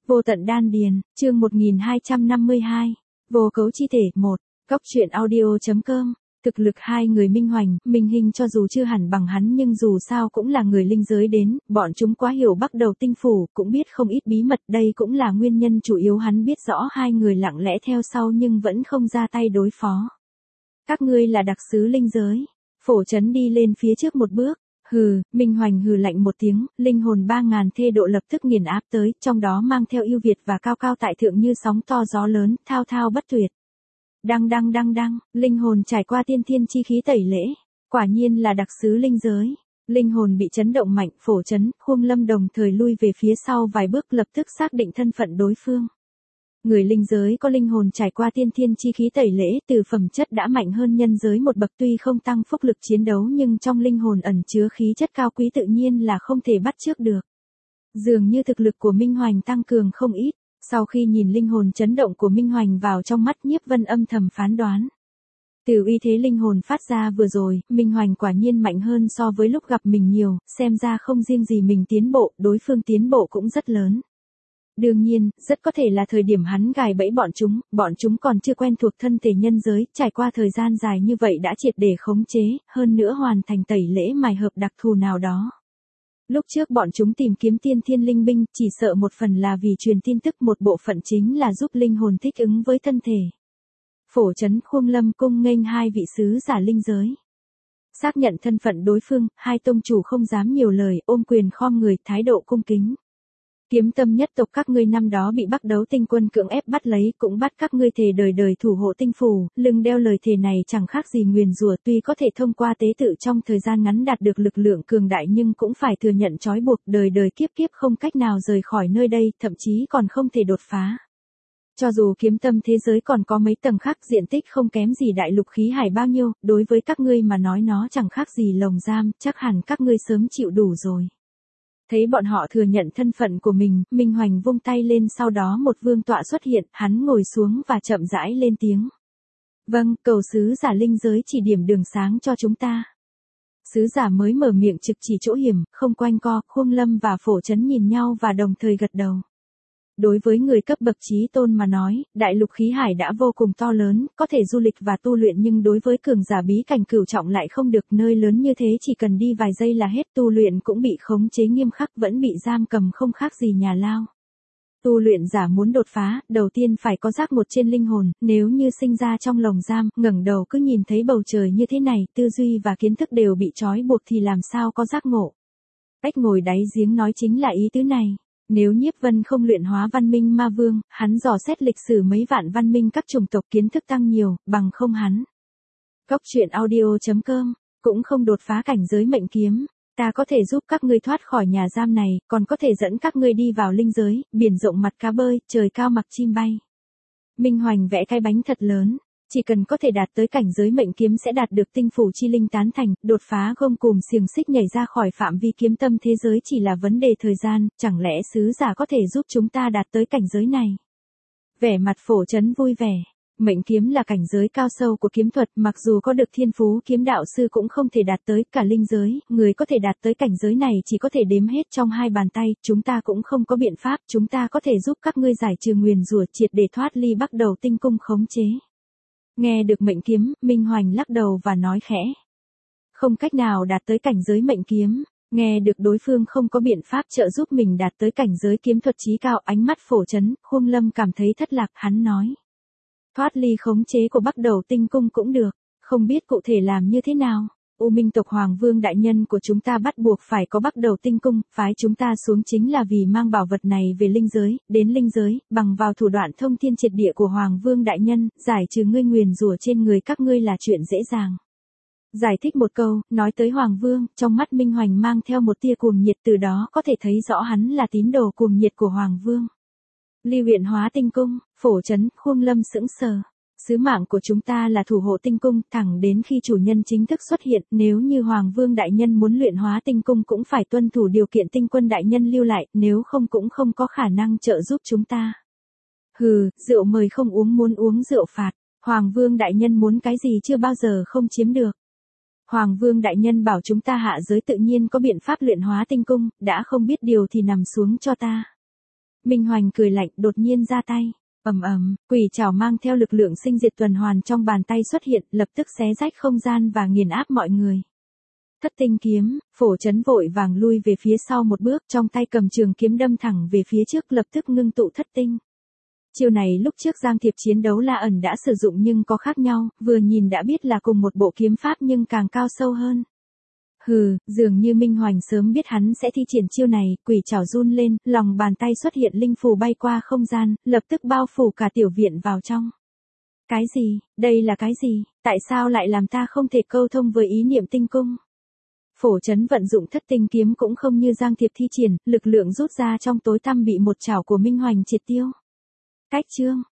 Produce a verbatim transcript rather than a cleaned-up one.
Vô tận đan điền, chương một nghìn hai trăm năm mươi hai. Vô cấu chi thể một. Góc truyện audio.com. Thực lực hai người Minh Hoành, Minh Hinh cho dù chưa hẳn bằng hắn nhưng dù sao cũng là người linh giới đến, bọn chúng quá hiểu bắt đầu tinh phủ, cũng biết không ít bí mật, đây cũng là nguyên nhân chủ yếu hắn biết rõ hai người lặng lẽ theo sau nhưng vẫn không ra tay đối phó. Các ngươi là đặc sứ linh giới. Phổ Chấn đi lên phía trước một bước. Hừ, Minh Hoành hừ lạnh một tiếng, linh hồn ba ngàn thê độ lập tức nghiền áp tới, trong đó mang theo ưu việt và cao cao tại thượng như sóng to gió lớn, thao thao bất tuyệt. Đăng đăng đăng đăng, linh hồn trải qua tiên thiên chi khí tẩy lễ, quả nhiên là đặc sứ linh giới. Linh hồn bị chấn động mạnh, Phổ Chấn, Khuông Lâm đồng thời lui về phía sau vài bước lập tức xác định thân phận đối phương. Người linh giới có linh hồn trải qua tiên thiên chi khí tẩy lễ, từ phẩm chất đã mạnh hơn nhân giới một bậc, tuy không tăng phúc lực chiến đấu nhưng trong linh hồn ẩn chứa khí chất cao quý tự nhiên là không thể bắt chước được. Dường như thực lực của Minh Hoành tăng cường không ít, sau khi nhìn linh hồn chấn động của Minh Hoành vào trong mắt Nhiếp Vân âm thầm phán đoán. Từ uy thế linh hồn phát ra vừa rồi, Minh Hoành quả nhiên mạnh hơn so với lúc gặp mình nhiều, xem ra không riêng gì mình tiến bộ, đối phương tiến bộ cũng rất lớn. Đương nhiên, rất có thể là thời điểm hắn gài bẫy bọn chúng, bọn chúng còn chưa quen thuộc thân thể nhân giới, trải qua thời gian dài như vậy đã triệt để khống chế, hơn nữa hoàn thành tẩy lễ mài hợp đặc thù nào đó. Lúc trước bọn chúng tìm kiếm tiên thiên linh binh, chỉ sợ một phần là vì truyền tin tức, một bộ phận chính là giúp linh hồn thích ứng với thân thể. Phổ Chấn, Khuông Lâm cung nghênh hai vị sứ giả linh giới. Xác nhận thân phận đối phương, hai tông chủ không dám nhiều lời, ôm quyền khom người, thái độ cung kính. Kiếm Tâm nhất tộc các ngươi năm đó bị Bắc Đấu Tinh quân cưỡng ép bắt lấy, cũng bắt các ngươi thề đời đời thủ hộ tinh phủ, lưng đeo lời thề này chẳng khác gì nguyền rủa, tuy có thể thông qua tế tự trong thời gian ngắn đạt được lực lượng cường đại nhưng cũng phải thừa nhận trói buộc, đời đời kiếp kiếp không cách nào rời khỏi nơi đây, thậm chí còn không thể đột phá. Cho dù kiếm tâm thế giới còn có mấy tầng khác, diện tích không kém gì đại lục khí hải bao nhiêu, đối với các ngươi mà nói nó chẳng khác gì lồng giam, chắc hẳn các ngươi sớm chịu đủ rồi. Thấy bọn họ thừa nhận thân phận của mình, Minh Hoành vung tay lên, sau đó một vương tọa xuất hiện, hắn ngồi xuống và chậm rãi lên tiếng. Vâng, cầu sứ giả linh giới chỉ điểm đường sáng cho chúng ta. Sứ giả mới mở miệng trực chỉ chỗ hiểm, không quanh co, Khuông Lâm và Phổ Chấn nhìn nhau và đồng thời gật đầu. Đối với người cấp bậc chí tôn mà nói, đại lục khí hải đã vô cùng to lớn, có thể du lịch và tu luyện nhưng đối với cường giả bí cảnh cửu trọng lại không được, nơi lớn như thế chỉ cần đi vài giây là hết, tu luyện cũng bị khống chế nghiêm khắc, vẫn bị giam cầm không khác gì nhà lao. Tu luyện giả muốn đột phá, đầu tiên phải có giác một trên linh hồn, nếu như sinh ra trong lồng giam, ngẩng đầu cứ nhìn thấy bầu trời như thế này, tư duy và kiến thức đều bị trói buộc thì làm sao có giác ngộ. Cách ngồi đáy giếng nói chính là ý tứ này. Nếu Nhiếp Vân không luyện hóa văn minh ma vương, hắn dò xét lịch sử mấy vạn văn minh các chủng tộc kiến thức tăng nhiều, bằng không hắn. Góc truyện audio.com, cũng không đột phá cảnh giới mệnh kiếm, ta có thể giúp các ngươi thoát khỏi nhà giam này, còn có thể dẫn các ngươi đi vào linh giới, biển rộng mặt cá bơi, trời cao mặc chim bay. Minh Hoành vẽ cái bánh thật lớn. Chỉ cần có thể đạt tới cảnh giới mệnh kiếm sẽ đạt được tinh phủ chi linh tán thành, đột phá gông cùm xiềng xích nhảy ra khỏi phạm vi kiếm tâm thế giới chỉ là vấn đề thời gian, chẳng lẽ sứ giả có thể giúp chúng ta đạt tới cảnh giới này? Vẻ mặt Phổ Chấn vui vẻ, mệnh kiếm là cảnh giới cao sâu của kiếm thuật, mặc dù có được thiên phú kiếm đạo sư cũng không thể đạt tới, cả linh giới, người có thể đạt tới cảnh giới này chỉ có thể đếm hết trong hai bàn tay, chúng ta cũng không có biện pháp, chúng ta có thể giúp các ngươi giải trừ nguyền rủa, triệt để thoát ly Bắc Đầu Tinh cung khống chế. Nghe được mệnh kiếm, Minh Hoành lắc đầu và nói khẽ. Không cách nào đạt tới cảnh giới mệnh kiếm, nghe được đối phương không có biện pháp trợ giúp mình đạt tới cảnh giới kiếm thuật chí cao, ánh mắt Phổ Chấn, Khuông Lâm cảm thấy thất lạc, hắn nói. Thoát ly khống chế của Bắc Đầu Tinh cung cũng được, không biết cụ thể làm như thế nào. U Minh tộc Hoàng Vương đại nhân của chúng ta bắt buộc phải có Bắc Đầu Tinh cung, phái chúng ta xuống chính là vì mang bảo vật này về linh giới, đến linh giới, bằng vào thủ đoạn thông thiên triệt địa của Hoàng Vương đại nhân, giải trừ ngươi nguyền rủa trên người các ngươi là chuyện dễ dàng. Giải thích một câu, nói tới Hoàng Vương, trong mắt Minh Hoành mang theo một tia cuồng nhiệt, từ đó có thể thấy rõ hắn là tín đồ cuồng nhiệt của Hoàng Vương. Ly huyện hóa tinh cung, Phổ Chấn, Khuông Lâm sững sờ. Sứ mạng của chúng ta là thủ hộ tinh cung, thẳng đến khi chủ nhân chính thức xuất hiện, nếu như Hoàng Vương đại nhân muốn luyện hóa tinh cung cũng phải tuân thủ điều kiện tinh quân đại nhân lưu lại, nếu không cũng không có khả năng trợ giúp chúng ta. Hừ, rượu mời không uống, muốn uống rượu phạt, Hoàng Vương đại nhân muốn cái gì chưa bao giờ không chiếm được. Hoàng Vương đại nhân bảo chúng ta hạ giới tự nhiên có biện pháp luyện hóa tinh cung, đã không biết điều thì nằm xuống cho ta. Minh Hoành cười lạnh, đột nhiên ra tay. Ầm ầm, quỷ trảo mang theo lực lượng sinh diệt tuần hoàn trong bàn tay xuất hiện, lập tức xé rách không gian và nghiền áp mọi người. Thất tinh kiếm, Phổ Chấn vội vàng lui về phía sau một bước, trong tay cầm trường kiếm đâm thẳng về phía trước, lập tức ngưng tụ thất tinh. Chiêu này lúc trước Giang Thiệp chiến đấu La ẩn đã sử dụng nhưng có khác nhau, vừa nhìn đã biết là cùng một bộ kiếm pháp nhưng càng cao sâu hơn. Hừ, dường như Minh Hoành sớm biết hắn sẽ thi triển chiêu này, quỷ trảo run lên, lòng bàn tay xuất hiện linh phù bay qua không gian, lập tức bao phủ cả tiểu viện vào trong. Cái gì, đây là cái gì, tại sao lại làm ta không thể câu thông với ý niệm tinh cung? Phổ Chấn vận dụng thất tinh kiếm cũng không như Giang Thiệp thi triển, lực lượng rút ra trong tối tăm bị một chảo của Minh Hoành triệt tiêu. Cách chương,